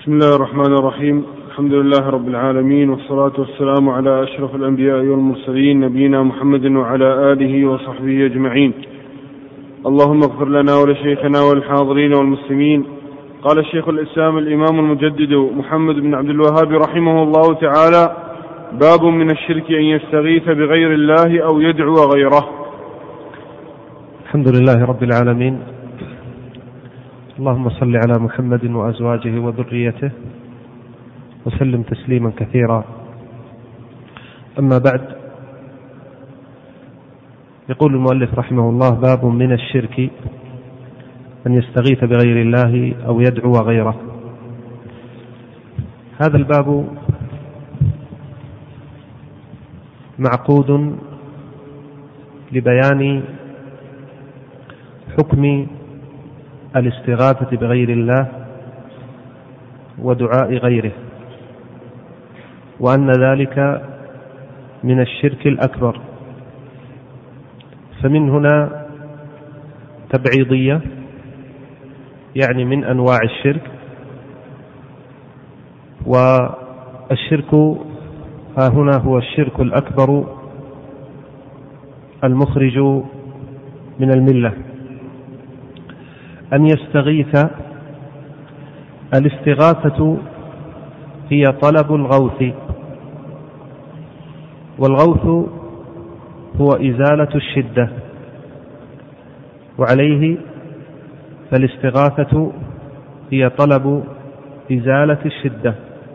بسم الله الرحمن الرحيم. الحمد لله رب العالمين، والصلاة والسلام على أشرف الأنبياء والمرسلين، نبينا محمد وعلى آله وصحبه أجمعين. اللهم اغفر لنا ولشيخنا والحاضرين والمسلمين. قال الشيخ الإسلام الإمام المجدد محمد بن عبد الوهاب رحمه الله تعالى: باب من الشرك أن يستغيث بغير الله أو يدعو غيره. الحمد لله رب العالمين، اللهم صل على محمد وأزواجه وذريته وسلم تسليما كثيرا. أما بعد، يقول المؤلف رحمه الله: باب من الشرك أن يستغيث بغير الله أو يدعو غيره. هذا الباب معقود لبيان حكم الاستغاثة بغير الله ودعاء غيره، وأن ذلك من الشرك الأكبر. فمن هنا تبعيضية، يعني من أنواع الشرك. والشرك ها هنا هو الشرك الأكبر المخرج من الملة. أن يستغيث، الاستغاثة هي طلب الغوث، والغوث هو إزالة الشدة، وعليه فالاستغاثة هي طلب إزالة الشدة.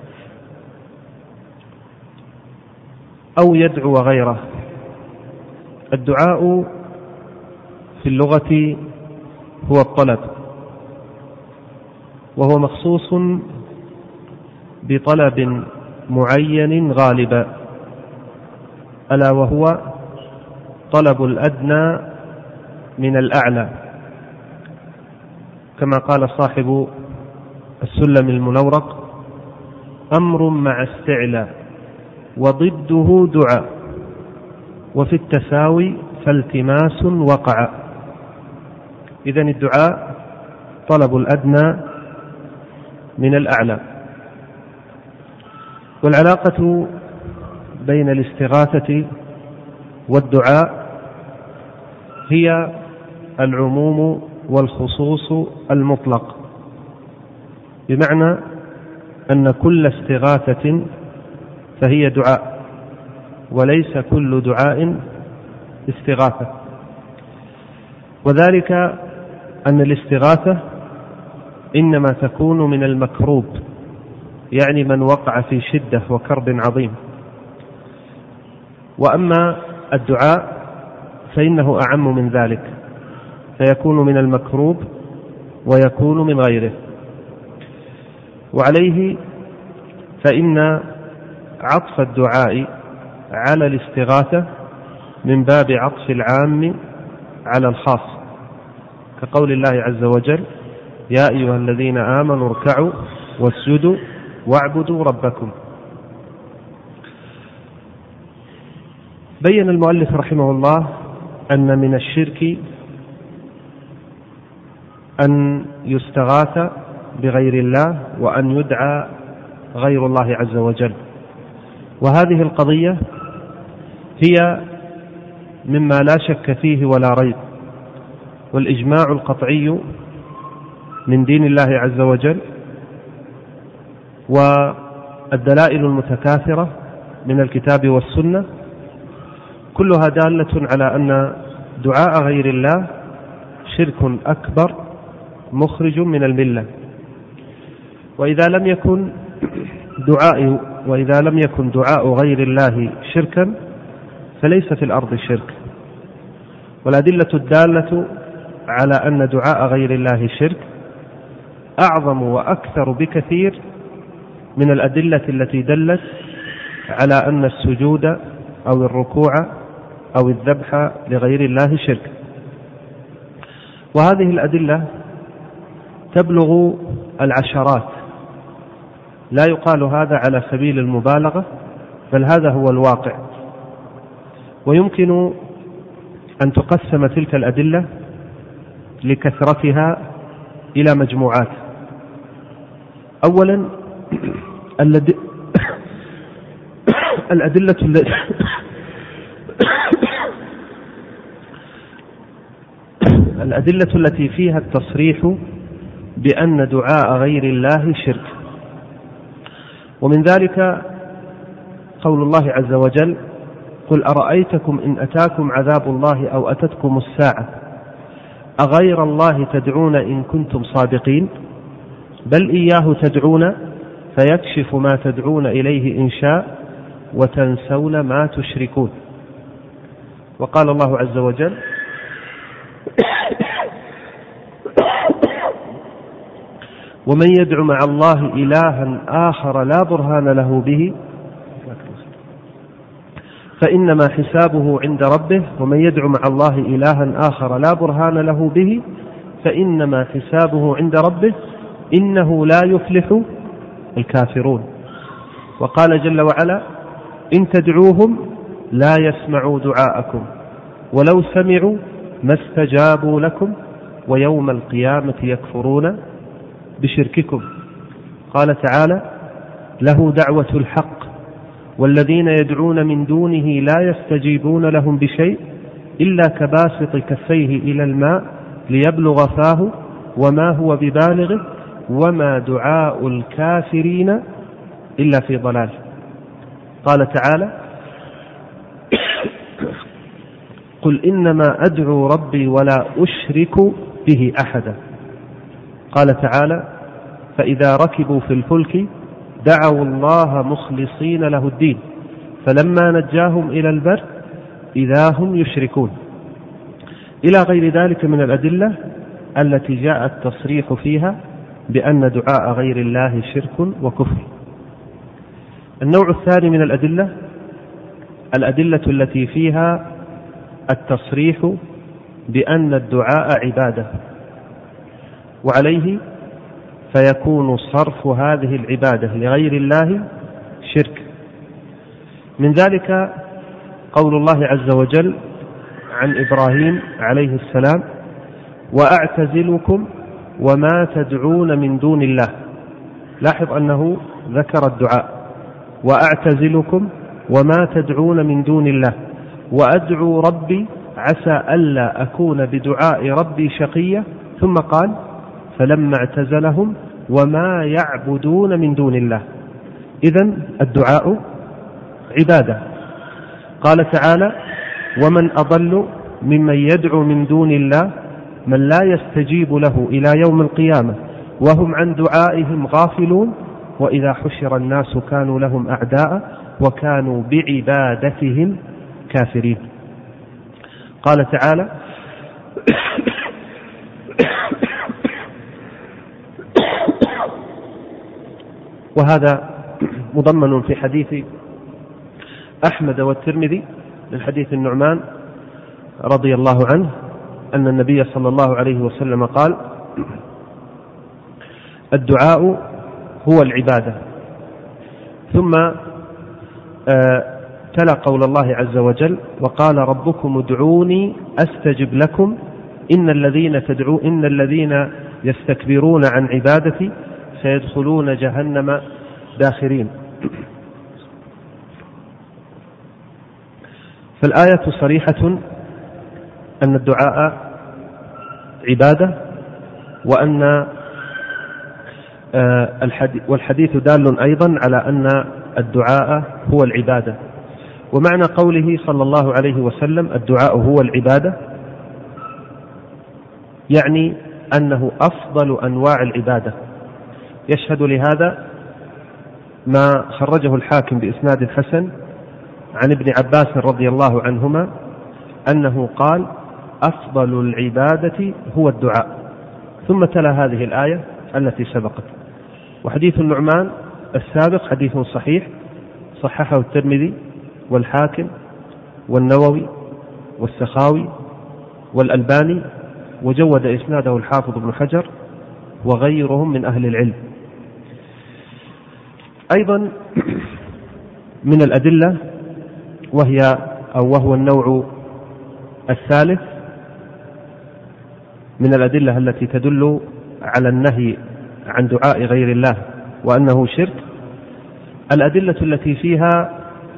أو يدعو غيره. الدعاء في اللغة هو الطلب، وهو مخصوص بطلب معين غالبا، ألا وهو طلب الأدنى من الأعلى، كما قال صاحب السلم المنورق: أمر مع استعلاء وضده دعاء، وفي التساوي فالتماس وقع. إذن الدعاء طلب الأدنى من الأعلى. والعلاقة بين الاستغاثة والدعاء هي العموم والخصوص المطلق، بمعنى أن كل استغاثة فهي دعاء، وليس كل دعاء استغاثة. وذلك أن الاستغاثة إنما تكون من المكروب، يعني من وقع في شدة وكرب عظيم. وأما الدعاء فإنه أعم من ذلك، فيكون من المكروب ويكون من غيره. وعليه فإن عطف الدعاء على الاستغاثة من باب عطف العام على الخاص، كقول الله عز وجل: يا أيها الذين آمنوا اركعوا واسجدوا واعبدوا ربكم. بين المؤلف رحمه الله أن من الشرك أن يستغاث بغير الله وأن يدعى غير الله عز وجل. وهذه القضية هي مما لا شك فيه ولا ريب، والإجماع القطعي من دين الله عز وجل، والدلائل المتكاثرة من الكتاب والسنة، كلها دالة على أن دعاء غير الله شرك أكبر مخرج من الملة. وإذا لم يكن دعاء غير الله شركا فليس في الأرض شرك. والأدلة الدالة على أن دعاء غير الله شرك أعظم وأكثر بكثير من الأدلة التي دلت على أن السجود أو الركوع أو الذبح لغير الله شرك. وهذه الأدلة تبلغ العشرات، لا يقال هذا على سبيل المبالغة، بل هذا هو الواقع. ويمكن أن تقسم تلك الأدلة لكثرتها إلى مجموعات. أولا الأدلة التي فيها التصريح بأن دعاء غير الله شرك. ومن ذلك قول الله عز وجل: قل أرأيتكم إن أتاكم عذاب الله أو أتتكم الساعة أغير الله تدعون إن كنتم صادقين بل إياه تدعون فيكشف ما تدعون إليه إن شاء وتنسون ما تشركون. وقال الله عز وجل: ومن يدع مع الله إلها آخر لا برهان له به فإنما حسابه عند ربه. ومن يدع مع الله إلها آخر لا برهان له به فإنما حسابه عند ربه إنه لا يفلح الكافرون. وقال جل وعلا: إن تدعوهم لا يسمعوا دعاءكم ولو سمعوا ما استجابوا لكم ويوم القيامة يكفرون بشرككم. قال تعالى: له دعوة الحق والذين يدعون من دونه لا يستجيبون لهم بشيء إلا كباسط كفيه إلى الماء ليبلغ فاه وما هو ببالغه وما دعاء الكافرين إلا في ضلال. قال تعالى: قل إنما أدعو ربي ولا أشرك به أحدا. قال تعالى: فإذا ركبوا في الفلك دعوا الله مخلصين له الدين فلما نجاهم إلى البر إذا هم يشركون، إلى غير ذلك من الأدلة التي جاء التصريح فيها بأن دعاء غير الله شرك وكفر. النوع الثاني من الأدلة التي فيها التصريح بأن الدعاء عبادة، وعليه فيكون صرف هذه العبادة لغير الله شرك. من ذلك قول الله عز وجل عن إبراهيم عليه السلام: وأعتزلكم وما تدعون من دون الله. لاحظ أنه ذكر الدعاء: وأعتزلكم وما تدعون من دون الله وأدعو ربي عسى ألا أكون بدعاء ربي شقيا. ثم قال: فلما اعتزلهم وما يعبدون من دون الله. إذن الدعاء عبادة. قال تعالى: ومن أضل ممن يدعو من دون الله من لا يستجيب له إلى يوم القيامة وهم عن دعائهم غافلون وإذا حشر الناس كانوا لهم أعداء وكانوا بعبادتهم كافرين. قال تعالى: وهذا مضمن في حديث أحمد والترمذي من حديث النعمان رضي الله عنه أن النبي صلى الله عليه وسلم قال: الدعاء هو العبادة. ثم تلا قول الله عز وجل: وقال ربكم ادعوني أستجب لكم إن الذين يستكبرون عن عبادتي سيدخلون جهنم داخرين. فالآية صريحة أن الدعاء عبادة، وأن والحديث دال أيضا على أن الدعاء هو العبادة. ومعنى قوله صلى الله عليه وسلم الدعاء هو العبادة يعني أنه أفضل أنواع العبادة. يشهد لهذا ما خرجه الحاكم بإسناد حسن عن ابن عباس رضي الله عنهما أنه قال: أفضل العبادة هو الدعاء. ثم تلا هذه الآية التي سبقت. وحديث النعمان السابق حديث صحيح صححه الترمذي والحاكم والنووي والسخاوي والألباني، وجود إسناده الحافظ ابن حجر وغيرهم من أهل العلم. أيضا من الأدلة وهو النوع الثالث من الأدلة التي تدل على النهي عن دعاء غير الله وأنه شرك، الأدلة التي فيها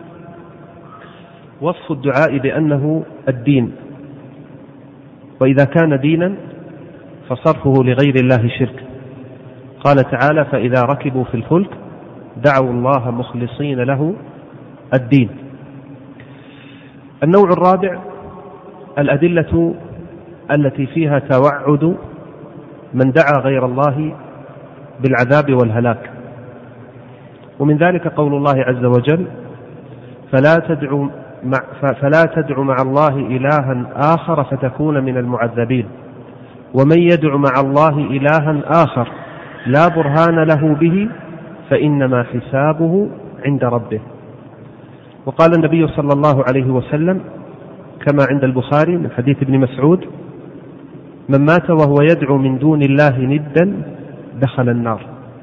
وصف الدعاء بأنه الدين، وإذا كان دينا فصرفه لغير الله شرك. قال تعالى: فإذا ركبوا في الفلك دعوا الله مخلصين له الدين. النوع الرابع الأدلة التي فيها توعد من دعا غير الله بالعذاب والهلاك، ومن ذلك قول الله عز وجل: فلا تدع مع الله إلها آخر فتكون من المعذبين، ومن يدع مع الله إلها آخر لا برهان له به فإنما حسابه عند ربه. وقال النبي صلى الله عليه وسلم كما عند البخاري من حديث ابن مسعود: من مات وهو يدعو من دون الله ندا دخل النار.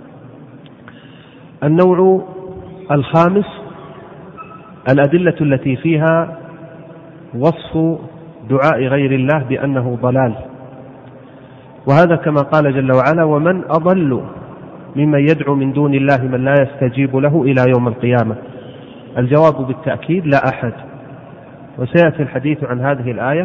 النوع الخامس الأدلة التي فيها وصف دعاء غير الله بأنه ضلال، وهذا كما قال جل وعلا: ومن أضل ممن يدعو من دون الله من لا يستجيب له إلى يوم القيامة. الجواب بالتأكيد: لا أحد. وسيأتي الحديث عن هذه الآية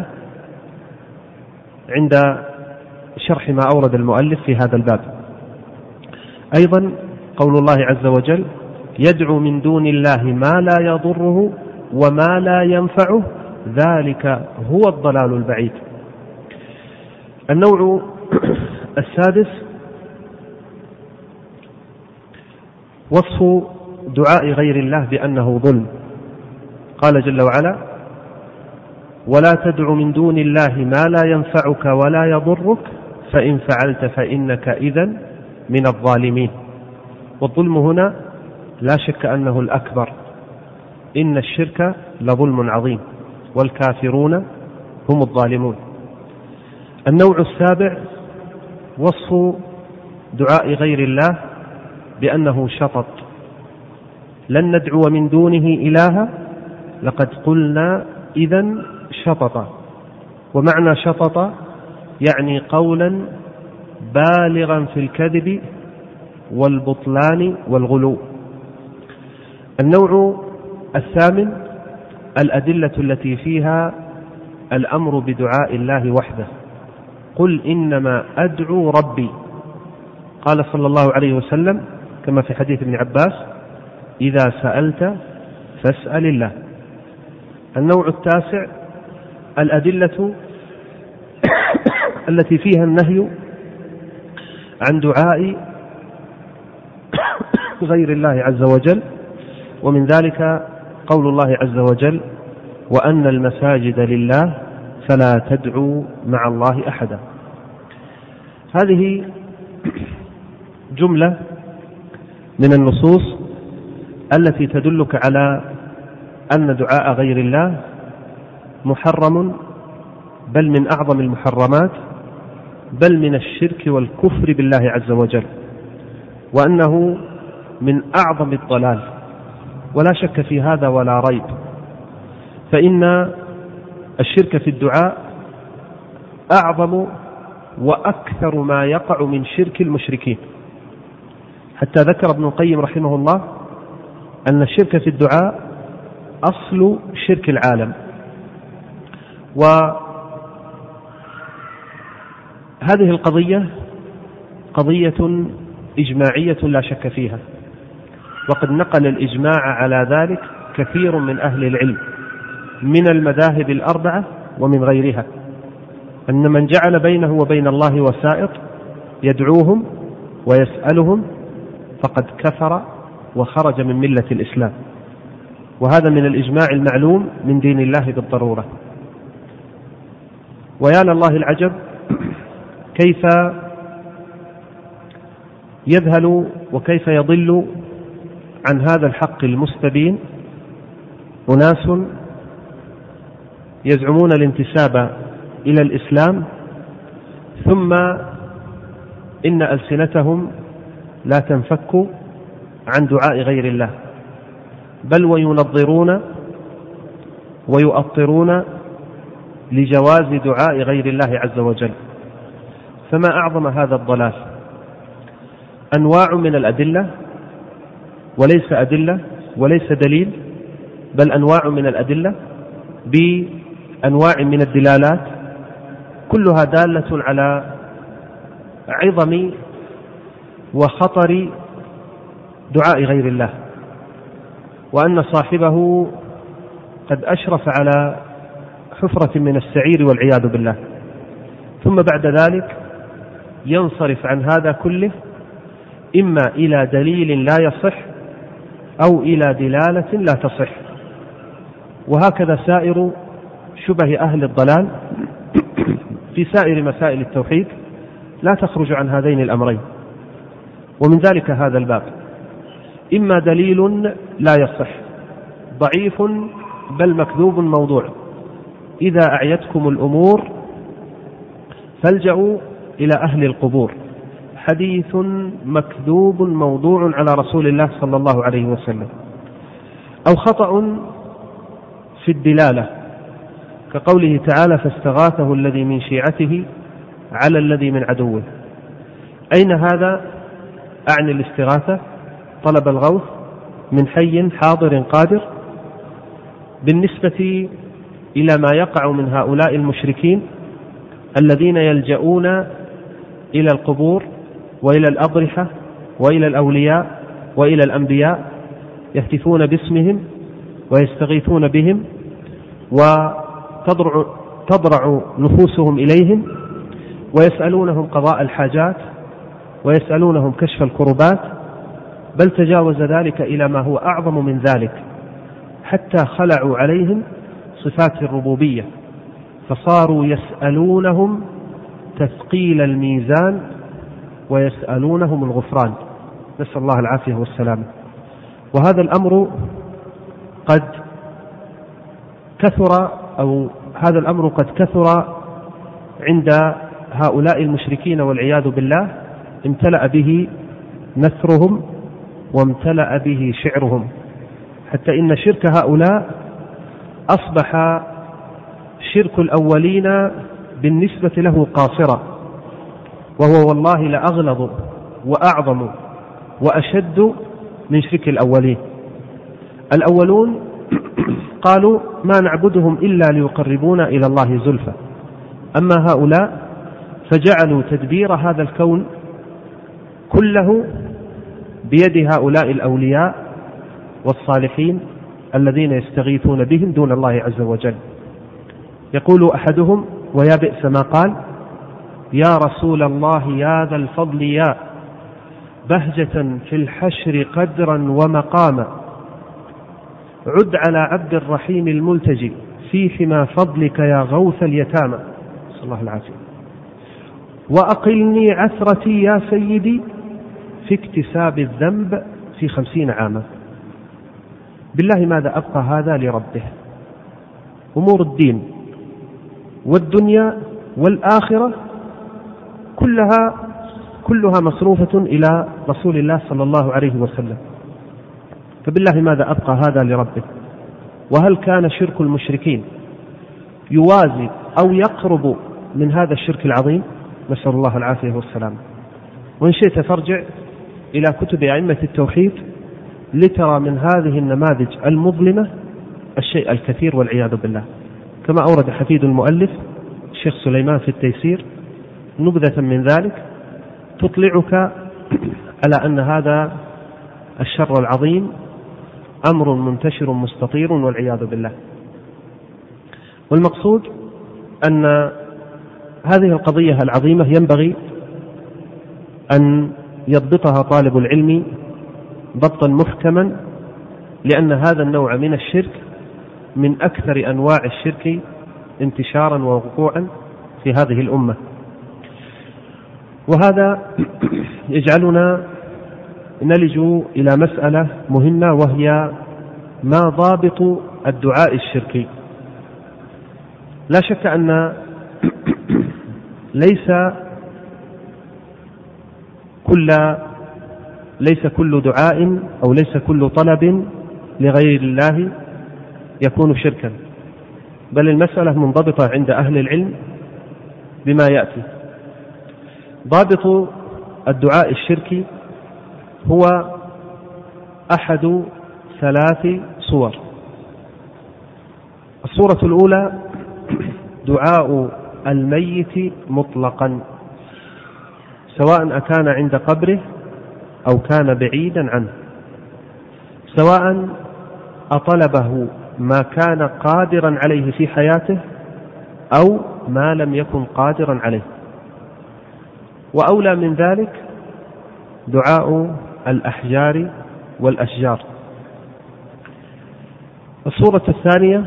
عند شرح ما أورد المؤلف في هذا الباب. أيضا قول الله عز وجل: يدعو من دون الله ما لا يضره وما لا ينفعه ذلك هو الضلال البعيد. النوع السادس وصف دعاء غير الله بأنه ظلم. قال جل وعلا: ولا تدع من دون الله ما لا ينفعك ولا يضرك فإن فعلت فإنك إذن من الظالمين. والظلم هنا لا شك أنه الأكبر، إن الشرك لظلم عظيم والكافرون هم الظالمون. النوع السابع وصف دعاء غير الله بأنه شطط. لن ندعو من دونه إلها لقد قلنا إذن شطط. ومعنى شطط يعني قولا بالغا في الكذب والبطلان والغلو. النوع الثامن الأدلة التي فيها الأمر بدعاء الله وحده. قل إنما أدعو ربي. قال صلى الله عليه وسلم كما في حديث ابن عباس: إذا سألت فاسأل الله. النوع التاسع الأدلة التي فيها النهي عن دعاء غير الله عز وجل، ومن ذلك قول الله عز وجل: وأن المساجد لله فلا تدعوا مع الله أحدا. هذه جملة من النصوص التي تدلك على أن دعاء غير الله محرم، بل من أعظم المحرمات، بل من الشرك والكفر بالله عز وجل، وأنه من أعظم الضلال، ولا شك في هذا ولا ريب. فإن الشرك في الدعاء أعظم وأكثر ما يقع من شرك المشركين، حتى ذكر ابن القيم رحمه الله أن الشرك في الدعاء أصل شرك العالم. وهذه القضية قضية إجماعية لا شك فيها، وقد نقل الإجماع على ذلك كثير من أهل العلم من المذاهب الأربعة ومن غيرها، أن من جعل بينه وبين الله وسائط يدعوهم ويسألهم فقد كفر وخرج من ملة الإسلام، وهذا من الإجماع المعلوم من دين الله بالضرورة. ويا لله العجب كيف يذهل وكيف يضل عن هذا الحق المستبين أناس يزعمون الانتساب إلى الإسلام، ثم إن ألسنتهم لا تنفك عن دعاء غير الله، بل وينظرون ويؤطرون لجواز دعاء غير الله عز وجل. فما أعظم هذا الضلال. أنواع من الأدلة وليس أدلة وليس دليل، بل أنواع من الأدلة بأنواع من الدلالات، كلها دالة على عظم وخطر دعاء غير الله، وأن صاحبه قد أشرف على حفرة من السعير والعياذ بالله. ثم بعد ذلك ينصرف عن هذا كله إما إلى دليل لا يصح أو إلى دلالة لا تصح. وهكذا سائر شبه أهل الضلال في سائر مسائل التوحيد لا تخرج عن هذين الأمرين. ومن ذلك هذا الباب: إما دليل لا يصح ضعيف بل مكذوب موضوع، إذا أعيتكم الأمور فالجأوا إلى أهل القبور، حديث مكذوب موضوع على رسول الله صلى الله عليه وسلم. أو خطأ في الدلالة كقوله تعالى: فاستغاثه الذي من شيعته على الذي من عدوه. أين هذا؟ أعني الاستغاثة، طلب الغوث من حي حاضر قادر. بالنسبة إلى ما يقع من هؤلاء المشركين الذين يلجؤون إلى القبور وإلى الأضرحة وإلى الأولياء وإلى الأنبياء، يهتفون باسمهم ويستغيثون بهم وتضرع نفوسهم إليهم ويسألونهم قضاء الحاجات ويسألونهم كشف الكربات، بل تجاوز ذلك إلى ما هو أعظم من ذلك، حتى خلعوا عليهم صفات الربوبية، فصاروا يسألونهم تثقيل الميزان ويسألونهم الغفران، نسأل الله العافية والسلامة. وهذا الأمر قد كثر، أو هذا الأمر قد كثر عند هؤلاء المشركين والعياذ بالله، امتلأ به نثرهم وامتلأ به شعرهم، حتى إن شرك هؤلاء أصبح شرك الأولين بالنسبة له قاصرا، وهو والله لأغلظ وأعظم وأشد من شرك الأولين. الأولون قالوا: ما نعبدهم إلا ليقربونا إلى الله زلفى. أما هؤلاء فجعلوا تدبير هذا الكون كله بيد هؤلاء الأولياء والصالحين الذين يستغيثون بهم دون الله عز وجل. يقول أحدهم: ويا بئس ما قال، يا رسول الله يا ذا الفضل يا بهجة في الحشر قدرا ومقاما، عد على عبد الرحيم الملتجي في حمى فضلك يا غوث اليتامى، صلى الله العافية، وأقلني عثرتي يا سيدي في اكتساب الذنب في 50 عاما. بالله ماذا أبقى هذا لربه؟ أمور الدين والدنيا والآخرة كلها مصروفة إلى رسول الله صلى الله عليه وسلم، فبالله ماذا أبقى هذا لربه؟ وهل كان شرك المشركين يوازي أو يقرب من هذا الشرك العظيم؟ نسأل الله العافية والسلام. وإن شئت فارجع إلى كتب أئمة التوحيد لترى من هذه النماذج المظلمة الشيء الكثير والعياذ بالله، كما أورد حفيد المؤلف الشيخ سليمان في التيسير نبذة من ذلك تطلعك على أن هذا الشر العظيم أمر منتشر مستطير والعياذ بالله. والمقصود أن هذه القضية العظيمة ينبغي أن يضبطها طالب العلم ضبطا محكما، لأن هذا النوع من الشرك من أكثر أنواع الشرك انتشارا ووقوعا في هذه الأمة. وهذا يجعلنا نلج إلى مسألة مهمة، وهي ما ضابط الدعاء الشركي. لا شك أن ليس كل دعاء أو ليس كل طلب لغير الله يكون شركا، بل المسألة منضبطة عند أهل العلم بما يأتي. ضابط الدعاء الشركي هو أحد 3 صور. الصورة الأولى دعاء الميت مطلقا، سواء أكان عند قبره أو كان بعيدا عنه، سواء أطلبه ما كان قادرا عليه في حياته أو ما لم يكن قادرا عليه. وأولى من ذلك دعاء الأحجار والأشجار. الصورة الثانية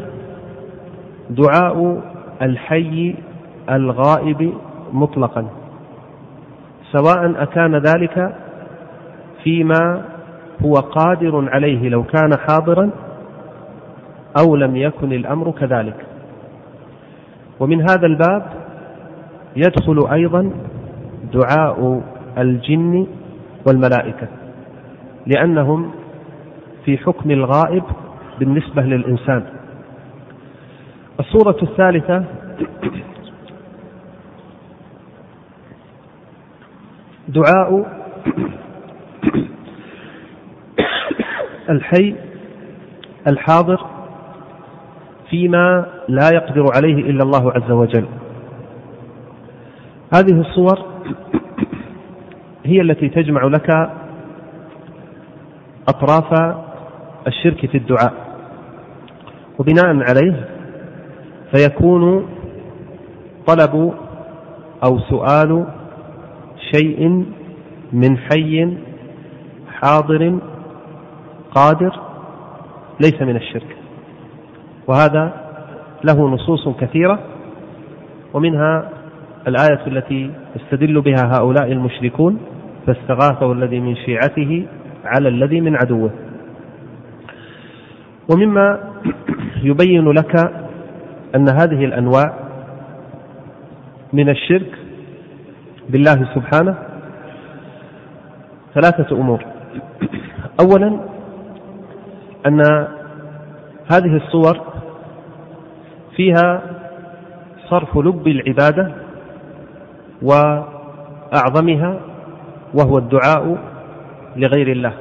دعاء الحي الغائب مطلقا، سواء أكان ذلك فيما هو قادر عليه لو كان حاضرا أو لم يكن الأمر كذلك. ومن هذا الباب يدخل أيضا دعاء الجن والملائكة، لأنهم في حكم الغائب بالنسبة للإنسان. الصورة الثالثة دعاء الحي الحاضر فيما لا يقدر عليه إلا الله عز وجل. هذه الصور هي التي تجمع لك أطراف الشرك في الدعاء، وبناء عليه فيكون طلب أو سؤال شيء من حي حاضر قادر ليس من الشرك، وهذا له نصوص كثيرة، ومنها الآية التي استدل بها هؤلاء المشركون: فاستغاثه الذي من شيعته على الذي من عدوه. ومما يبين لك أن هذه الأنواع من الشرك بالله سبحانه 3 أمور. أولا أن هذه الصور فيها صرف لب العبادة وأعظمها، وهو الدعاء لغير الله،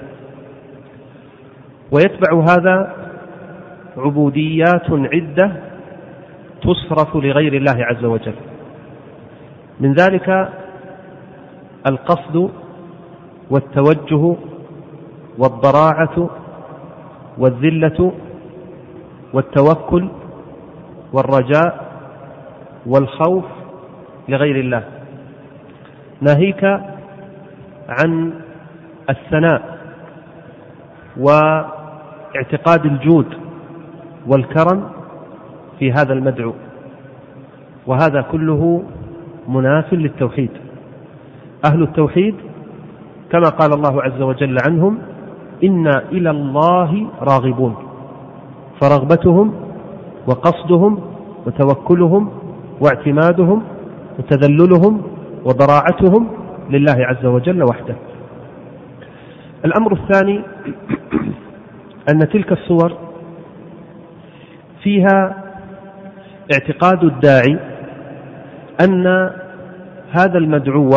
ويتبع هذا عبوديات عدة تصرف لغير الله عز وجل. من ذلك القصد والتوجه والضراعة والذلة والتوكل والرجاء والخوف لغير الله، ناهيك عن الثناء واعتقاد الجود والكرم في هذا المدعو، وهذا كله مناف للتوحيد. أهل التوحيد كما قال الله عز وجل عنهم: إنا إلى الله راغبون، فرغبتهم وقصدهم وتوكلهم واعتمادهم وتذللهم وضراعتهم لله عز وجل وحده. الأمر الثاني أن تلك الصور فيها اعتقاد الداعي أن هذا المدعو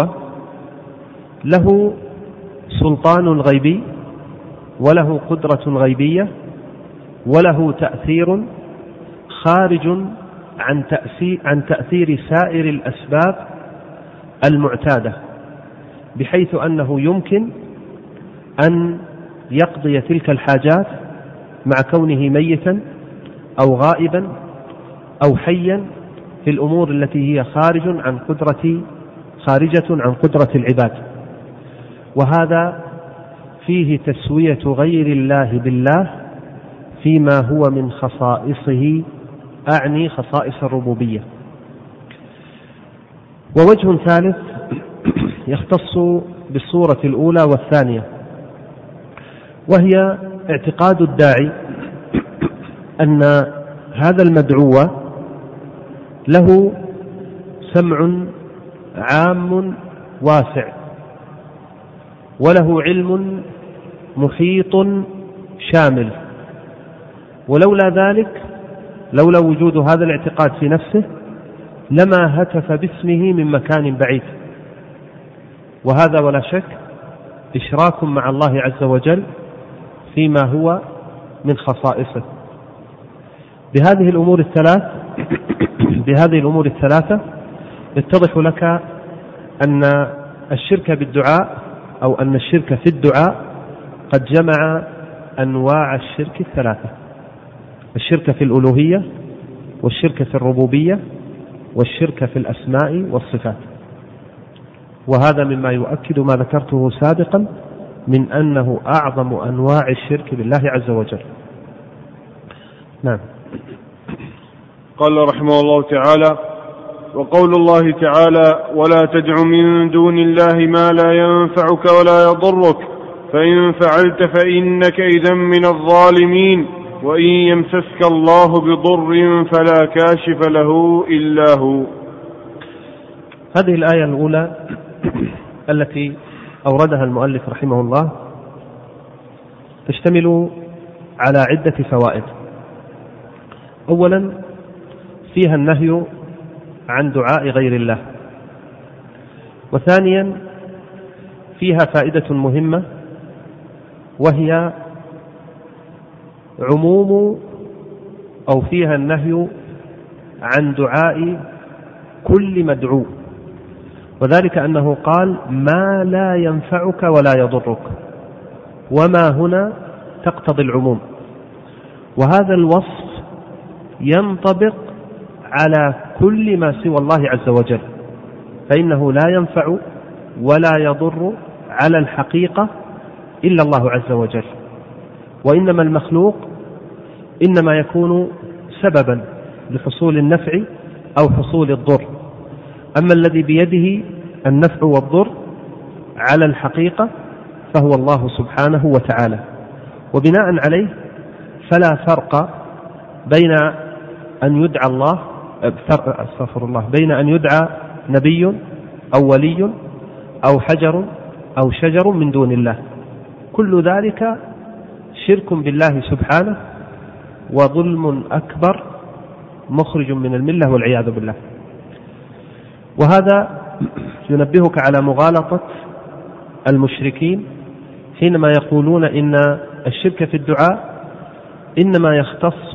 له سلطان غيبي وله قدرة غيبية وله تأثير خارج عن تأثير سائر الأسباب المعتادة، بحيث أنه يمكن أن يقضي تلك الحاجات مع كونه ميتا أو غائبا أو حيا في الأمور التي هي خارجة عن قدرة العباد. وهذا فيه تسوية غير الله بالله فيما هو من خصائصه، أعني خصائص الربوبية. ووجه ثالث يختص بالصورة الأولى والثانية، وهي اعتقاد الداعي أن هذا المدعو له سمع عام واسع، وله علم محيط شامل، ولولا ذلك، لولا وجود هذا الاعتقاد في نفسه، لما هتف باسمه من مكان بعيد. وهذا ولا شك إشراك مع الله عز وجل فيما هو من خصائصه. بهذه الأمور الثلاثة يتضح لك أن الشرك بالدعاء أو أن الشرك في الدعاء قد جمع أنواع الشرك الثلاثة: الشرك في الألوهية، والشرك في الربوبية، والشرك في الأسماء والصفات. وهذا مما يؤكد ما ذكرته سابقا من أنه أعظم أنواع الشرك بالله عز وجل. نعم. قال رحمه الله تعالى: وقول الله تعالى: ولا تدع من دون الله ما لا ينفعك ولا يضرك فإن فعلت فإنك إذا من الظالمين وإن يمسسك الله بضر فلا كاشف له إلا هو. هذه الآية الأولى التي أوردها المؤلف رحمه الله تشتمل على عدة فوائد. أولا، فيها النهي عن دعاء غير الله. وثانيا، فيها فائدة مهمة وهي فيها النهي عن دعاء كل مدعو، وذلك أنه قال: ما لا ينفعك ولا يضرك، وما هنا تقتضي العموم. وهذا الوصف ينطبق على كل ما سوى الله عز وجل، فإنه لا ينفع ولا يضر على الحقيقة إلا الله عز وجل، وإنما المخلوق إنما يكون سببا لحصول النفع أو حصول الضر، أما الذي بيده النفع والضر على الحقيقة فهو الله سبحانه وتعالى. وبناء عليه فلا فرق بين أن يدعى بين أن يدعى نبي أو ولي أو حجر أو شجر من دون الله، كل ذلك شرك بالله سبحانه وظلم أكبر مخرج من الملة والعياذ بالله. وهذا ينبهك على مغالطة المشركين حينما يقولون إن الشرك في الدعاء إنما يختص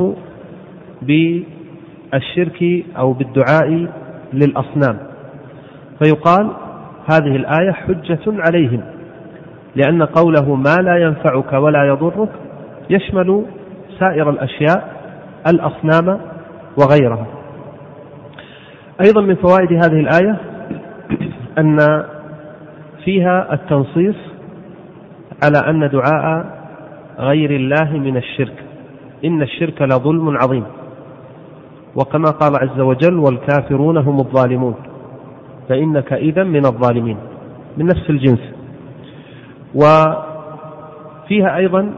بالشرك أو بالدعاء للأصنام، فيقال هذه الآية حجة عليهم، لأن قوله ما لا ينفعك ولا يضرك يشمل سائر الأشياء الأصنام وغيرها. أيضا من فوائد هذه الآية أن فيها التنصيص على أن دعاء غير الله من الشرك، إن الشرك لظلم عظيم، وكما قال عز وجل: والكافرون هم الظالمون فإنك إذا من الظالمين، من نفس الجنس. وفيها أيضا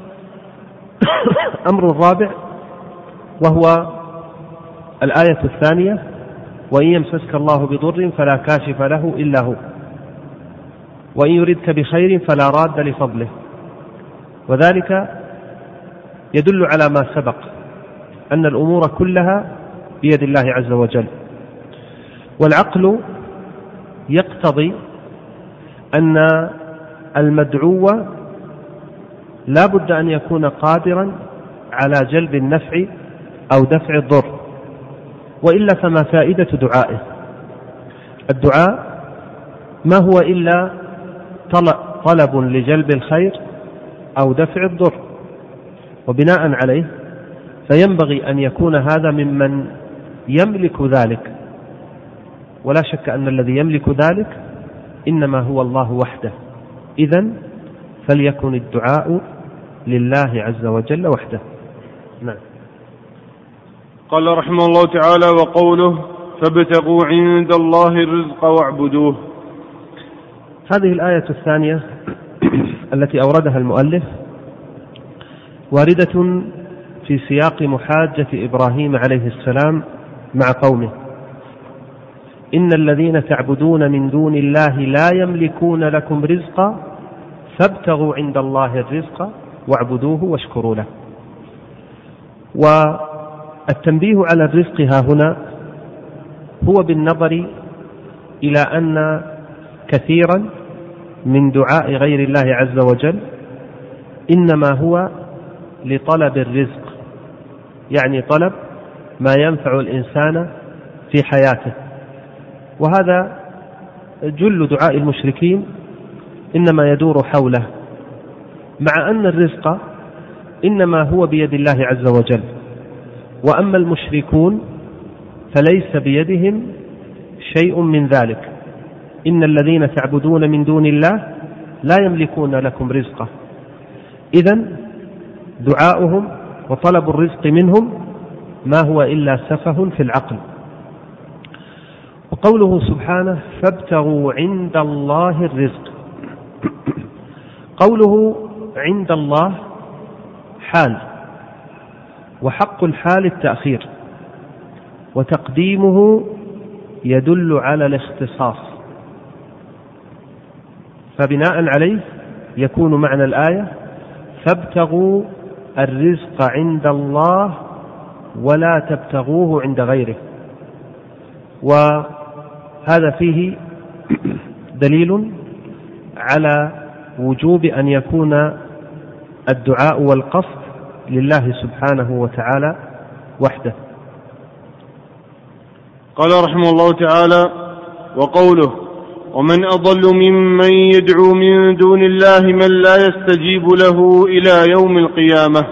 أمر الرابع وهو الآية الثانية: وإن يمسسك الله بضر فلا كاشف له إلا هو وإن يردك بخير فلا راد لفضله. وذلك يدل على ما سبق أن الأمور كلها بيد الله عز وجل. والعقل يقتضي أن المدعو لا بد أن يكون قادرا على جلب النفع أو دفع الضر، وإلا فما فائدة دعائه؟ الدعاء ما هو إلا طلب لجلب الخير أو دفع الضر، وبناء عليه فينبغي أن يكون هذا ممن يملك ذلك، ولا شك أن الذي يملك ذلك إنما هو الله وحده. إذن فليكن الدعاء لله عز وجل وحده. نعم. قال رحمه الله تعالى: وقوله فابتغوا عند الله الرزق واعبدوه. هذه الآية الثانية التي أوردها المؤلف واردة في سياق محاجة إبراهيم عليه السلام مع قومه: إن الذين تعبدون من دون الله لا يملكون لكم رزقا فابتغوا عند الله الرزق واعبدوه واشكروا له. والتنبيه على الرزق ها هنا هو بالنظر إلى أن كثيرا من دعاء غير الله عز وجل إنما هو لطلب الرزق، يعني طلب ما ينفع الإنسان في حياته. وهذا جل دعاء المشركين إنما يدور حوله، مع أن الرزق إنما هو بيد الله عز وجل. وأما المشركون فليس بيدهم شيء من ذلك. إن الذين تعبدون من دون الله لا يملكون لكم رزقا. إذن دعاؤهم وطلب الرزق منهم ما هو إلا سفه في العقل. وقوله سبحانه فابتغوا عند الله الرزق، قوله عند الله حال، وحق الحال التأخير، وتقديمه يدل على الاختصاص، فبناء عليه يكون معنى الآية فابتغوا الرزق عند الله ولا تبتغوه عند غيره. وهذا فيه دليل على وجوب أن يكون الدعاء والقصد لله سبحانه وتعالى وحده. قال رحمه الله تعالى: وقوله ومن أضل ممن يدعو من دون الله من لا يستجيب له إلى يوم القيامة.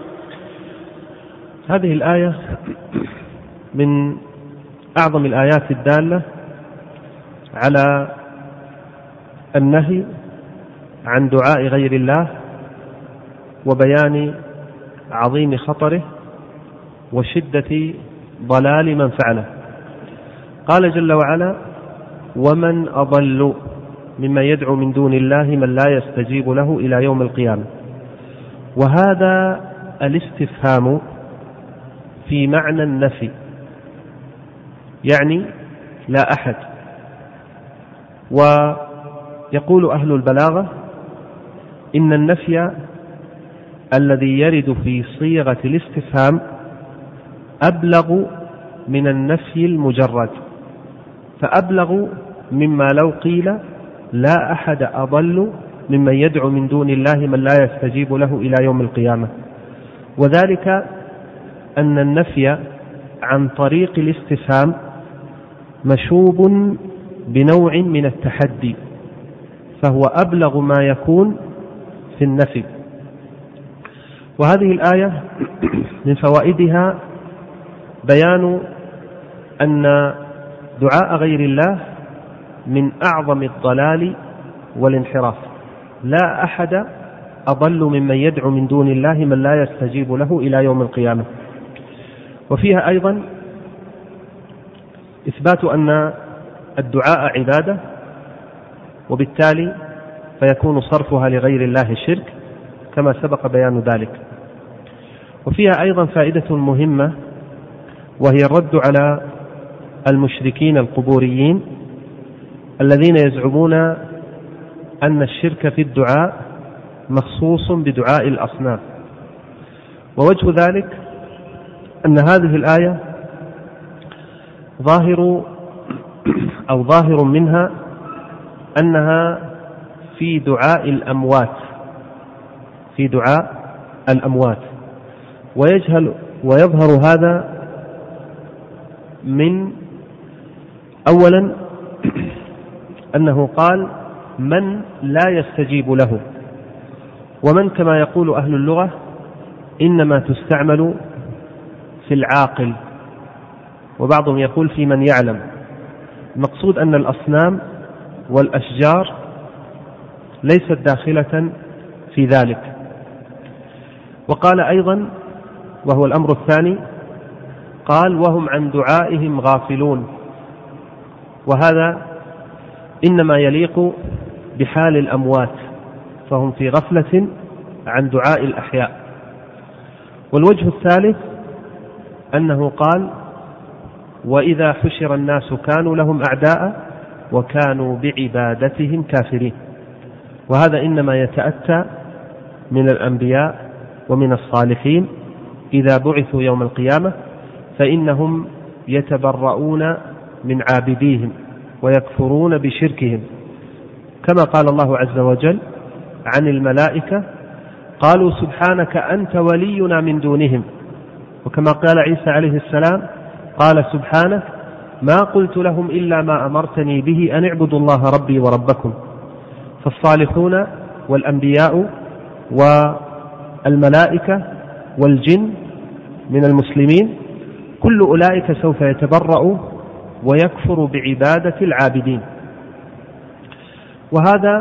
هذه الآية من أعظم الآيات الدالة على النهي عن دعاء غير الله، وبيان عظيم خطره وشدة ضلال من فعله. قال جل وعلا: ومن أضل مما يدعو من دون الله من لا يستجيب له إلى يوم القيامة. وهذا الاستفهام في معنى النفي، يعني لا أحد. ويقول أهل البلاغة إن النفي الذي يرد في صيغة الاستفهام أبلغ من النفي المجرد، فأبلغ مما لو قيل لا أحد أضل ممن يدعو من دون الله من لا يستجيب له إلى يوم القيامة. وذلك أن النفي عن طريق الاستفهام مشوب بنوع من التحدي، فهو أبلغ ما يكون في النفي. وهذه الآية من فوائدها بيان أن دعاء غير الله من أعظم الضلال والانحراف. لا أحد أضل ممن يدعو من دون الله من لا يستجيب له إلى يوم القيامة. وفيها أيضا إثبات أن الدعاء عبادة، وبالتالي فيكون صرفها لغير الله شرك كما سبق بيان ذلك. وفيها أيضا فائدة مهمة، وهي الرد على المشركين القبوريين الذين يزعمون أن الشرك في الدعاء مخصوص بدعاء الأصنام. ووجه ذلك أن هذه الآية ظاهر منها أنها في دعاء الأموات، ويظهر هذا من أولا أنه قال من لا يستجيب له، ومن كما يقول أهل اللغة إنما تستعمل في العاقل، وبعضهم يقول في من يعلم. المقصود أن الأصنام والأشجار ليست داخلة في ذلك. وقال أيضا، وهو الأمر الثاني، قال وهم عن دعائهم غافلون، وهذا إنما يليق بحال الأموات، فهم في غفلة عن دعاء الأحياء. والوجه الثالث أنه قال وإذا حشر الناس كانوا لهم أعداء وكانوا بعبادتهم كافرين، وهذا إنما يتأتى من الأنبياء ومن الصالحين إذا بعثوا يوم القيامة، فإنهم يتبرؤون من عابديهم ويكفرون بشركهم، كما قال الله عز وجل عن الملائكة قالوا سبحانك أنت ولينا من دونهم، وكما قال عيسى عليه السلام قال سبحانك ما قلت لهم إلا ما أمرتني به أن اعبدوا الله ربي وربكم. فالصالحون والأنبياء والملائكة والجن من المسلمين كل أولئك سوف يتبرأ ويكفر بعبادة العابدين. وهذا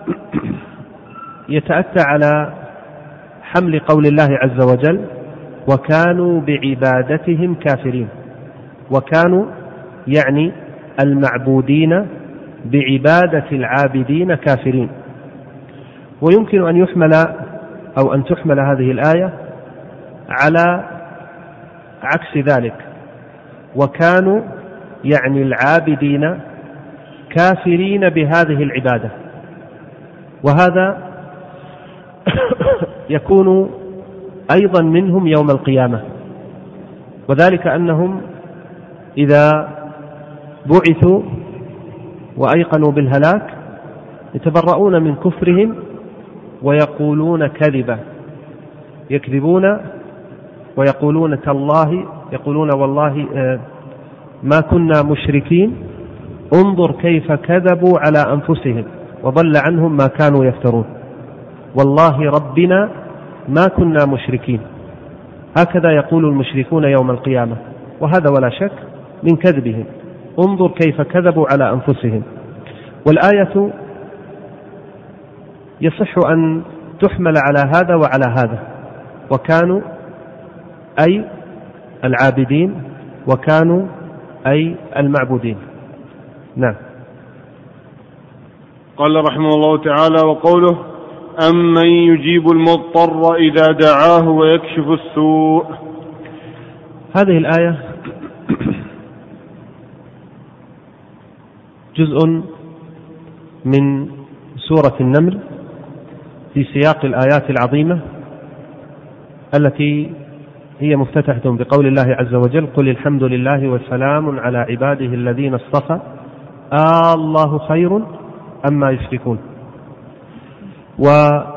يتأتى على حمل قول الله عز وجل وكانوا بعبادتهم كافرين، وكانوا يعني المعبودين بعبادة العابدين كافرين. ويمكن أن يحمل أو أن تحمل هذه الآية على عكس ذلك، وكانوا يعني العابدين كافرين بهذه العبادة، وهذا يكون أيضا منهم يوم القيامة، وذلك أنهم إذا بعثوا وأيقنوا بالهلاك يتبرؤون من كفرهم ويقولون كذبا، يكذبون ويقولون تالله، يقولون والله ما كنا مشركين، انظر كيف كذبوا على أنفسهم وضل عنهم ما كانوا يفترون، والله ربنا ما كنا مشركين. هكذا يقول المشركون يوم القيامة، وهذا ولا شك من كذبهم، انظر كيف كذبوا على أنفسهم. والآية يصح أن تحمل على هذا وعلى هذا، وكانوا أي العابدين وكانوا أي المعبودين. نعم. قال رحمه الله تعالى: وقوله أمن يجيب المضطر إذا دعاه ويكشف السوء. هذه الآية جزء من سورة النمل في سياق الآيات العظيمة التي هي مفتتحة بقول الله عز وجل: قل الحمد لله وسلام على عباده الذين اصطفى الله خير أما يشركون. وهذه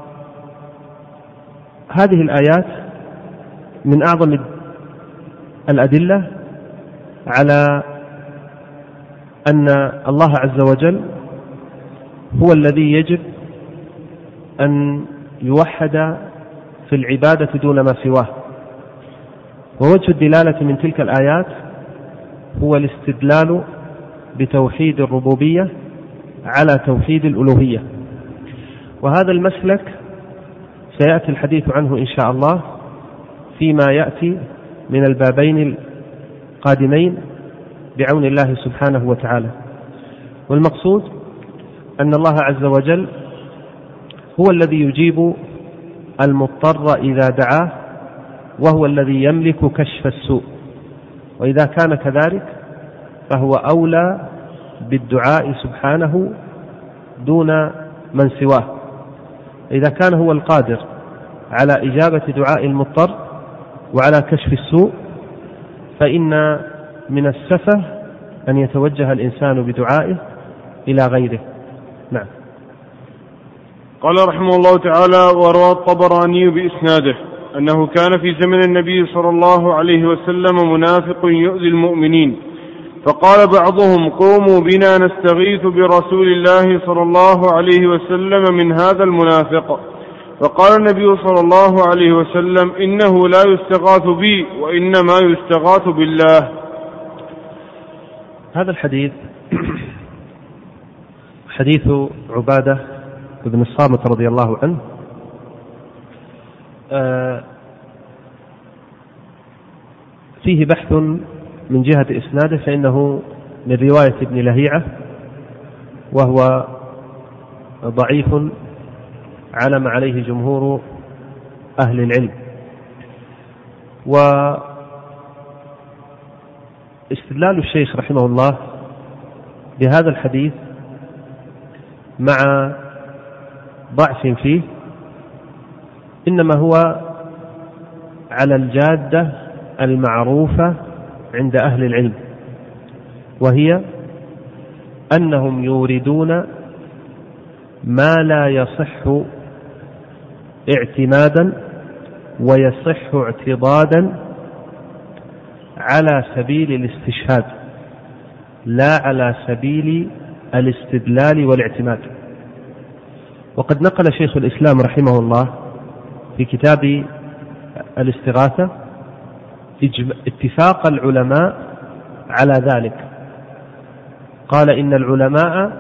الآيات من أعظم الأدلة على أن الله عز وجل هو الذي يجب أن يوحد في العبادة دون ما سواه. ووجه الدلالة من تلك الآيات هو الاستدلال بتوحيد الربوبية على توحيد الألوهية، وهذا المسلك سيأتي الحديث عنه إن شاء الله فيما يأتي من البابين القادمين بعون الله سبحانه وتعالى. والمقصود أن الله عز وجل هو الذي يجيب المضطر إذا دعاه، وهو الذي يملك كشف السوء، وإذا كان كذلك فهو أولى بالدعاء سبحانه دون من سواه. إذا كان هو القادر على إجابة دعاء المضطر وعلى كشف السوء، فإن من السفه أن يتوجه الإنسان بدعائه إلى غيره. نعم. قال رحمه الله تعالى: وروى الطبراني بإسناده أنه كان في زمن النبي صلى الله عليه وسلم منافق يؤذي المؤمنين، فقال بعضهم: قوموا بنا نستغيث برسول الله صلى الله عليه وسلم من هذا المنافق. فقال النبي صلى الله عليه وسلم: إنه لا يستغاث بي وإنما يستغاث بالله. هذا الحديث حديث عبادة بن الصامت رضي الله عنه، فيه بحث من جهة إسناده، فإنه من رواية ابن لهيعة، وهو ضعيف علم عليه جمهور أهل العلم. واستدلال الشيخ رحمه الله بهذا الحديث مع ضعف فيه إنما هو على الجادة المعروفة عند أهل العلم، وهي أنهم يوردون ما لا يصح اعتمادا ويصح اعتضادا على سبيل الاستشهاد لا على سبيل الاستدلال والاعتماد. وقد نقل شيخ الإسلام رحمه الله في كتاب الاستغاثة اتفاق العلماء على ذلك. قال إن العلماء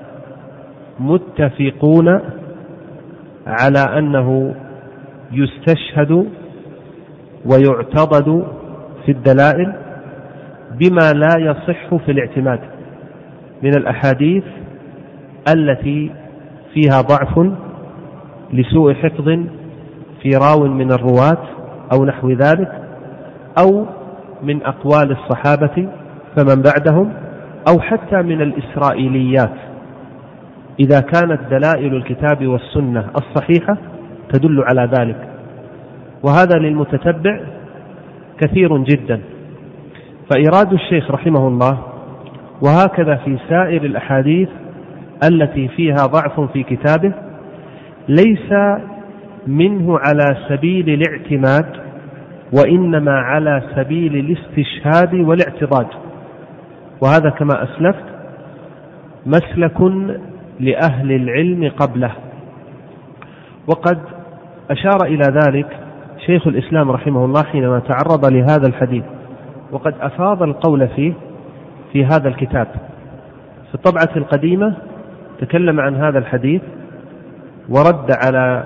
متفقون على أنه يستشهد ويعتضد في الدلائل بما لا يصح في الاعتماد من الأحاديث التي فيها ضعف لسوء حفظ في راو من الرواة أو نحو ذلك، أو من أقوال الصحابة فمن بعدهم، أو حتى من الإسرائيليات إذا كانت دلائل الكتاب والسنة الصحيحة تدل على ذلك. وهذا للمتتبع كثير جدا. فإراد الشيخ رحمه الله وهكذا في سائر الأحاديث التي فيها ضعف في كتابه ليس منه على سبيل الاعتماد، وإنما على سبيل الاستشهاد والاعتضاد. وهذا كما أسلفت مسلك لأهل العلم قبله. وقد أشار إلى ذلك شيخ الإسلام رحمه الله حينما تعرض لهذا الحديث، وقد أفاض القول فيه في هذا الكتاب. في الطبعة القديمة تكلم عن هذا الحديث ورد على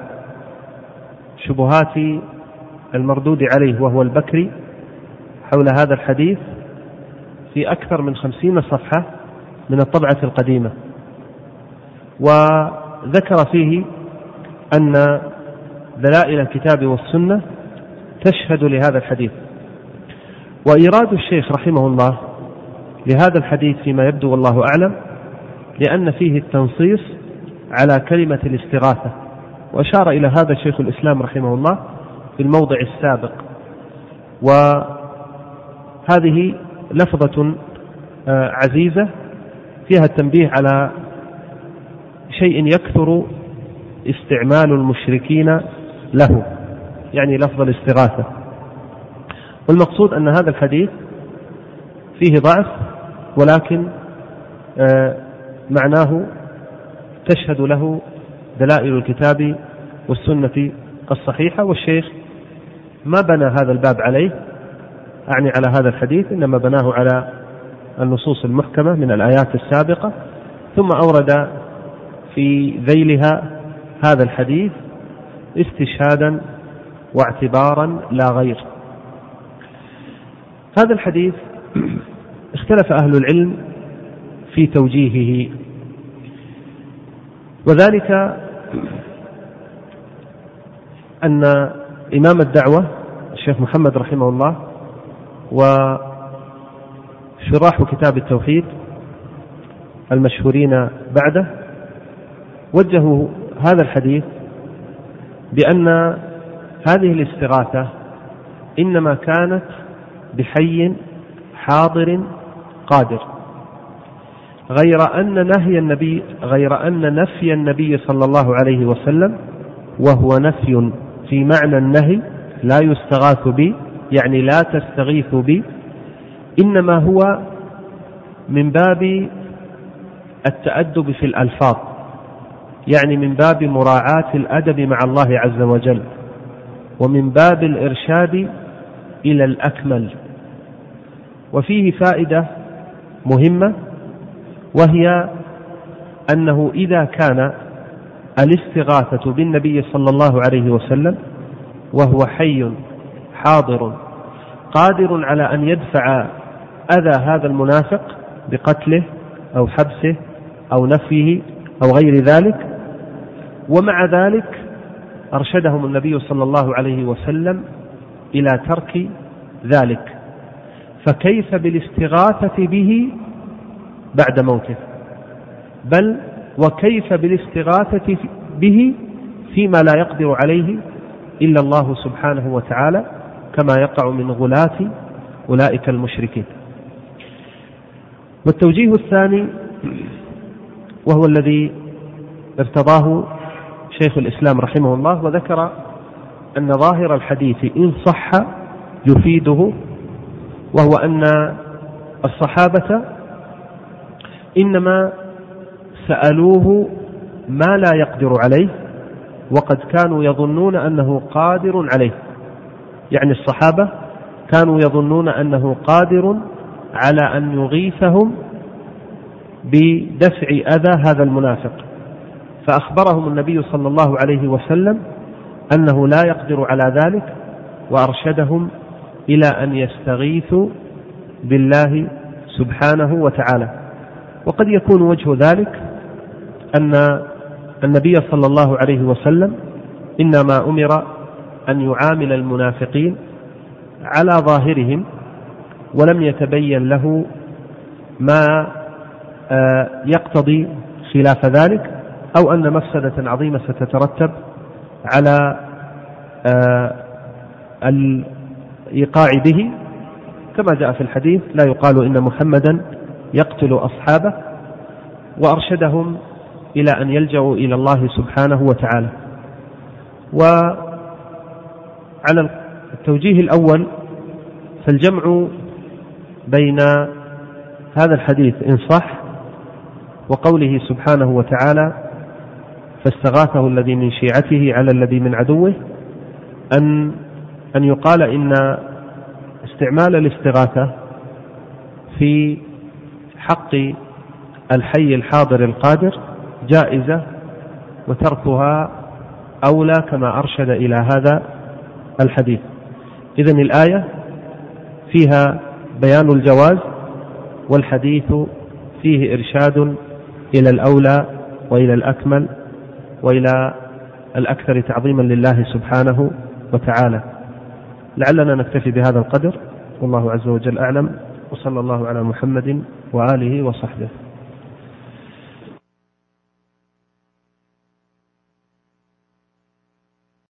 شبهات المردود عليه وهو البكري حول هذا الحديث في أكثر من 50 صفحة من الطبعة القديمة، وذكر فيه أن دلائل الكتاب والسنة تشهد لهذا الحديث. وإيراد الشيخ رحمه الله لهذا الحديث فيما يبدو والله أعلم لأن فيه التنصيص على كلمة الاستغاثة، وأشار إلى هذا الشيخ الإسلام رحمه الله في الموضع السابق. وهذه لفظة عزيزة فيها التنبيه على شيء يكثر استعمال المشركين له، يعني لفظ الاستغاثة. والمقصود أن هذا الحديث فيه ضعف، ولكن معناه تشهد له دلائل الكتاب والسنة الصحيحة. والشيخ ما بنى هذا الباب عليه، أعني على هذا الحديث، إنما بناه على النصوص المحكمة من الآيات السابقة، ثم أورد في ذيلها هذا الحديث استشهادا واعتبارا لا غير. هذا الحديث اختلف أهل العلم في توجيهه، وذلك أن إمام الدعوة الشيخ محمد رحمه الله وشراح كتاب التوحيد المشهورين بعده وجهوا هذا الحديث بأن هذه الاستغاثة إنما كانت بحي حاضر قادر، غير أن نفي النبي صلى الله عليه وسلم، وهو نفي في معنى النهي لا يستغاث به، يعني لا تستغيث به، إنما هو من باب التأدب في الألفاظ، يعني من باب مراعاة الأدب مع الله عز وجل، ومن باب الإرشاد إلى الأكمل. وفيه فائدة مهمة، وهي أنه إذا كان الاستغاثة بالنبي صلى الله عليه وسلم وهو حي حاضر قادر على أن يدفع أذى هذا المنافق بقتله أو حبسه أو نفيه أو غير ذلك، ومع ذلك أرشدهم النبي صلى الله عليه وسلم إلى ترك ذلك، فكيف بالاستغاثة به بعد موته؟ بل وكيف بالاستغاثة به فيما لا يقدر عليه إلا الله سبحانه وتعالى، كما يقع من غلاة أولئك المشركين. والتوجيه الثاني وهو الذي ارتضاه شيخ الإسلام رحمه الله وذكر أن ظاهر الحديث إن صح يفيده، وهو أن الصحابة إنما سألوه ما لا يقدر عليه وقد كانوا يظنون أنه قادر عليه. يعني الصحابة كانوا يظنون أنه قادر على أن يغيثهم بدفع أذى هذا المنافق، فأخبرهم النبي صلى الله عليه وسلم أنه لا يقدر على ذلك، وأرشدهم إلى أن يستغيثوا بالله سبحانه وتعالى. وقد يكون وجه ذلك أن النبي صلى الله عليه وسلم إنما أمر أن يعامل المنافقين على ظاهرهم، ولم يتبين له ما يقتضي خلاف ذلك، أو أن مفسدة عظيمة ستترتب على الإيقاع به، كما جاء في الحديث: لا يقال إن محمدا يقتل أصحابه، وأرشدهم إلى أن يلجأوا إلى الله سبحانه وتعالى. وعلى التوجيه الأول فالجمع بين هذا الحديث إن صح وقوله سبحانه وتعالى: فاستغاثه الذي من شيعته على الذي من عدوه، أن يقال إن استعمال الاستغاثة في حق الحي الحاضر القادر جائزة، وتركها أولى كما أرشد إلى هذا الحديث. إذن الآية فيها بيان الجواز، والحديث فيه إرشاد إلى الأولى وإلى الأكمل وإلى الأكثر تعظيما لله سبحانه وتعالى. لعلنا نكتفي بهذا القدر، والله عز وجل أعلم، وصلى الله على محمد وآله وصحبه.